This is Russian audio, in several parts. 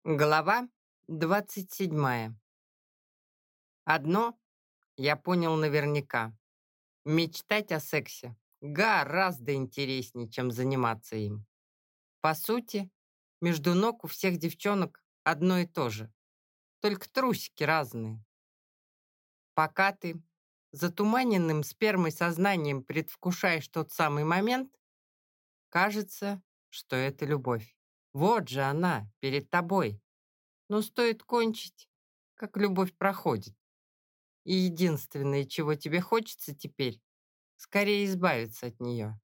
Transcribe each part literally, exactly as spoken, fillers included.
Глава двадцать седьмая. Одно я понял наверняка. Мечтать о сексе гораздо интереснее, чем заниматься им. По сути, между ног у всех девчонок одно и то же. Только трусики разные. Пока ты затуманенным спермой сознанием предвкушаешь тот самый момент, кажется, что это любовь. Вот же она, перед тобой. Но стоит кончить, как любовь проходит. И единственное, чего тебе хочется теперь, скорее избавиться от нее.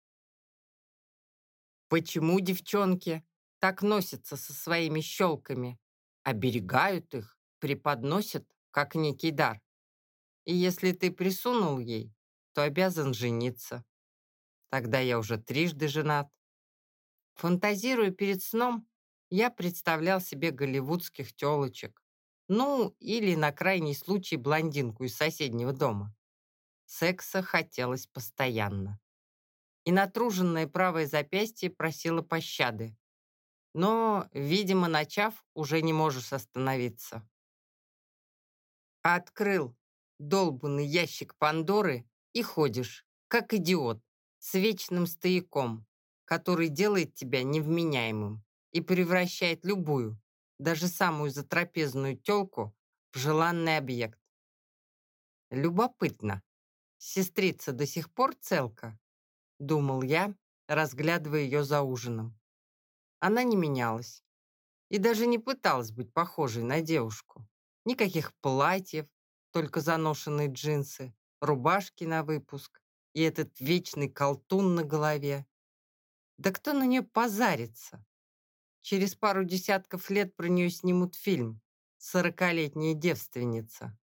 Почему девчонки так носятся со своими щелками, оберегают их, преподносят, как некий дар? И если ты присунул ей, то обязан жениться. Тогда я уже трижды женат. Фантазируя перед сном, я представлял себе голливудских телочек. Ну, или на крайний случай блондинку из соседнего дома. Секса хотелось постоянно. И натруженное правое запястье просило пощады. Но, видимо, начав, уже не можешь остановиться. Открыл долбанный ящик Пандоры и ходишь, как идиот, с вечным стояком, который делает тебя невменяемым и превращает любую, даже самую затрапезную тёлку, в желанный объект. Любопытно, сестрица до сих пор целка? Думал я, разглядывая ее за ужином. Она не менялась и даже не пыталась быть похожей на девушку. Никаких платьев, только заношенные джинсы, рубашки на выпуск и этот вечный колтун на голове. Да кто на нее позарится? Через пару десятков лет про нее снимут фильм «Сорокалетняя девственница».